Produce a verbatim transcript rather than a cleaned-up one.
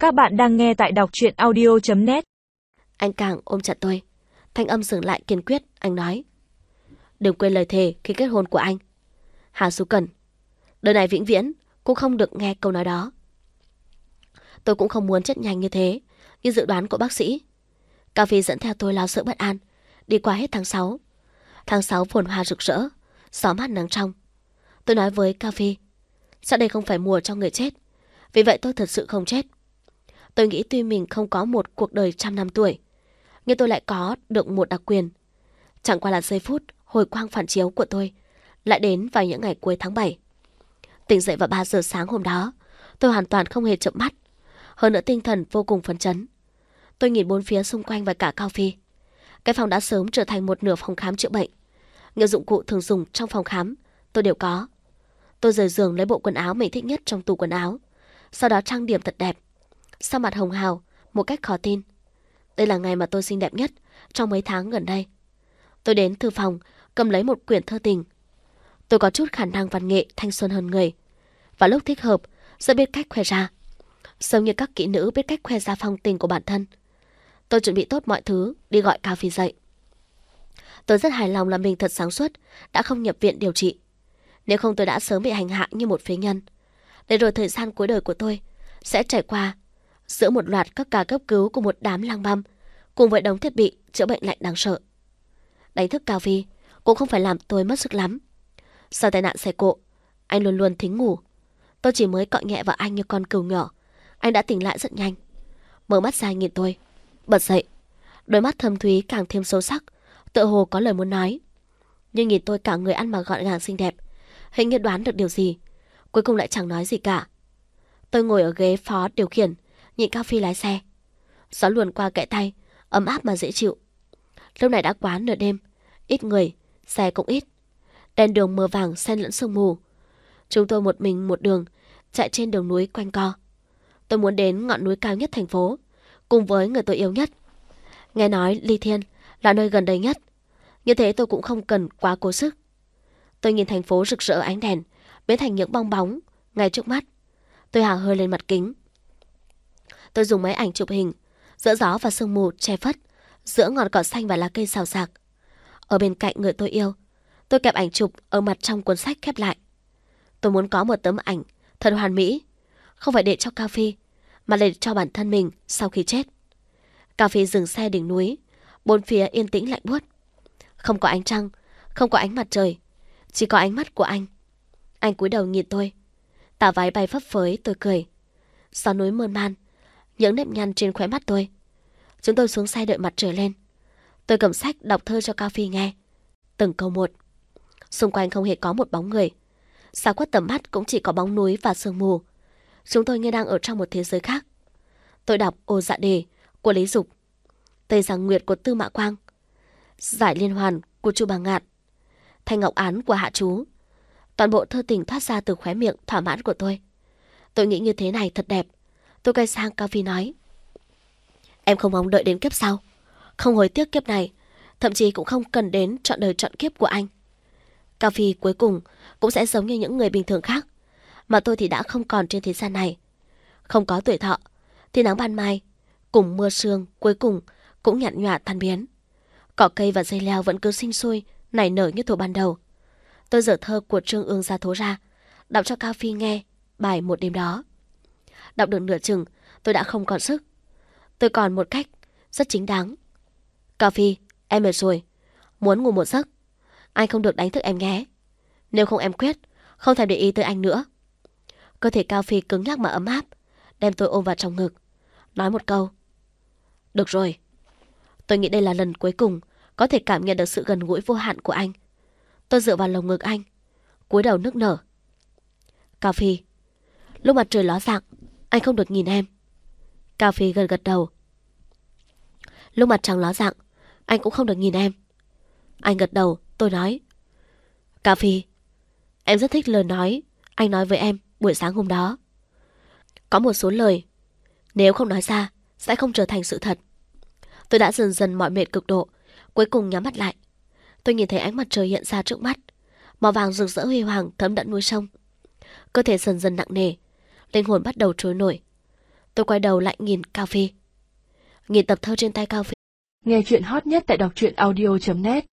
Các bạn đang nghe tại đọc truyện audio chấm net. Anh càng ôm chặt tôi. Thanh âm dừng lại kiên quyết. Anh nói: đừng quên lời thề khi kết hôn của anh. Hà Sú Cần, đời này vĩnh viễn cũng không được nghe câu nói đó. Tôi cũng không muốn chết nhanh như thế, như dự đoán của bác sĩ. Cao Phi dẫn theo tôi lo sợ bất an, đi qua hết tháng sáu. Tháng sáu phồn hoa rực rỡ, gió mát nắng trong. Tôi nói với Cao Phi: sao đây không phải mùa cho người chết? Vì vậy tôi thật sự không chết. Tôi nghĩ tuy mình không có một cuộc đời trăm năm tuổi, nhưng tôi lại có được một đặc quyền. Chẳng qua là giây phút hồi quang phản chiếu của tôi lại đến vào những ngày cuối tháng bảy. Tỉnh dậy vào ba giờ sáng hôm đó, tôi hoàn toàn không hề chợp mắt. Hơn nữa tinh thần vô cùng phấn chấn. Tôi nhìn bốn phía xung quanh và cả Cao Phi. Cái phòng đã sớm trở thành một nửa phòng khám chữa bệnh. Những dụng cụ thường dùng trong phòng khám tôi đều có. Tôi rời giường lấy bộ quần áo mình thích nhất trong tủ quần áo, sau đó trang điểm thật đẹp, sau mặt hồng hào một cách khó tin. Đây là ngày mà tôi xinh đẹp nhất trong mấy tháng gần đây. Tôi đến thư phòng cầm lấy một quyển thơ tình. Tôi có chút khả năng văn nghệ thanh xuân hơn người, và lúc thích hợp sẽ biết cách khoe ra, giống như các kỹ nữ biết cách khoe ra phong tình của bản thân. Tôi chuẩn bị tốt mọi thứ đi gọi Cao Phi dậy. Tôi rất hài lòng là mình thật sáng suốt, đã không nhập viện điều trị. Nếu không tôi đã sớm bị hành hạ như một phế nhân. Để rồi thời gian cuối đời của tôi sẽ trải qua giữa một loạt các ca cấp cứu của một đám lang băm, cùng với đống thiết bị chữa bệnh lạnh đáng sợ. Đánh thức Cao Phi cũng không phải làm tôi mất sức lắm. Sau tai nạn xe cộ, anh luôn luôn thính ngủ. Tôi chỉ mới cọ nhẹ vào anh như con cừu nhỏ, anh đã tỉnh lại rất nhanh. Mở mắt ra nhìn tôi, bật dậy. Đôi mắt thâm thúy càng thêm sâu sắc, tựa hồ có lời muốn nói. Nhưng nhìn tôi cả người ăn mặc gọn gàng xinh đẹp, hình như đoán được điều gì, cuối cùng lại chẳng nói gì cả. Tôi ngồi ở ghế phó điều khiển, nhìn Cao Phi lái xe. Gió luồn qua kẽ tay, ấm áp mà dễ chịu. Lúc này đã quá nửa đêm, ít người, xe cũng ít. Đèn đường mờ vàng xen lẫn sương mù. Chúng tôi một mình một đường, chạy trên đường núi quanh co. Tôi muốn đến ngọn núi cao nhất thành phố, cùng với người tôi yêu nhất. Nghe nói Ly Thiên là nơi gần đây nhất, như thế tôi cũng không cần quá cố sức. Tôi nhìn thành phố rực rỡ ánh đèn, biến thành những bong bóng ngay trước mắt. Tôi hả hơi lên mặt kính. Tôi dùng máy ảnh chụp hình, giữa gió và sương mù che phất, giữa ngọn cỏ xanh và lá cây xào xạc. Ở bên cạnh người tôi yêu, tôi kẹp ảnh chụp ở mặt trong cuốn sách khép lại. Tôi muốn có một tấm ảnh thật hoàn mỹ, không phải để cho Cao Phi, mà để cho bản thân mình sau khi chết. Cao Phi dừng xe đỉnh núi, bốn phía yên tĩnh lạnh buốt. Không có ánh trăng, không có ánh mặt trời, chỉ có ánh mắt của anh. Anh cúi đầu nhìn tôi, tà váy bay phấp phới. Tôi cười. Gió núi mơn man, những nếp nhăn trên khóe mắt tôi. Chúng tôi xuống xe đợi mặt trời lên. Tôi cầm sách đọc thơ cho Cao Phi nghe, từng câu một. Xung quanh không hề có một bóng người, xa quát tầm mắt cũng chỉ có bóng núi và sương mù. Chúng tôi như đang ở trong một thế giới khác. Tôi đọc Ô Dạ Đề của Lý Dục, Tây Giang Nguyệt của Tư Mã Quang, Giải Liên Hoàn của Chu Bằng Ngạn, Thanh Ngọc Án của Hạ Chú. Toàn bộ thơ tình thoát ra từ khóe miệng thỏa mãn của tôi. Tôi nghĩ như thế này thật đẹp. Tôi quay sang Cao Phi nói: em không mong đợi đến kiếp sau, không hối tiếc kiếp này, thậm chí cũng không cần đến trọn đời trọn kiếp của anh. Cao Phi cuối cùng cũng sẽ giống như những người bình thường khác, mà tôi thì đã không còn trên thế gian này. Không có tuổi thọ thì nắng ban mai cùng mưa sương cuối cùng cũng nhạt nhòa tan biến. Cỏ cây và dây leo vẫn cứ sinh sôi nảy nở như thuở ban đầu. Tôi dở thơ của Trương Ương Gia Thố ra, đọc cho Cao Phi nghe bài Một Đêm Đó. Đọc được nửa chừng, tôi đã không còn sức. Tôi còn một cách rất chính đáng: Cao Phi, em mệt rồi, muốn ngủ một giấc. Anh không được đánh thức em nhé. Nếu không em quyết không thèm để ý tới anh nữa. Cơ thể Cao Phi cứng nhắc mà ấm áp, đem tôi ôm vào trong ngực, nói một câu: được rồi. Tôi nghĩ đây là lần cuối cùng có thể cảm nhận được sự gần gũi vô hạn của anh. Tôi dựa vào lồng ngực anh, cúi đầu nức nở. Cao Phi, lúc mặt trời ló dạng, anh không được nhìn em. Cao Phi gật gật đầu. Lúc mặt trăng ló dạng, anh cũng không được nhìn em. Anh gật đầu. Tôi nói: Cao Phi, em rất thích lời nói anh nói với em buổi sáng hôm đó. Có một số lời nếu không nói ra sẽ không trở thành sự thật. Tôi đã dần dần mỏi mệt cực độ, cuối cùng nhắm mắt lại. Tôi nhìn thấy ánh mặt trời hiện ra trước mắt, màu vàng rực rỡ huy hoàng thấm đẫm núi sông. Cơ thể dần dần nặng nề, linh hồn bắt đầu trôi nổi. Tôi quay đầu lại nhìn Cao Phi. Nhìn tập thơ trên tay Cao Phi. Nghe chuyện hot nhất tại đọc truyện audio chấm net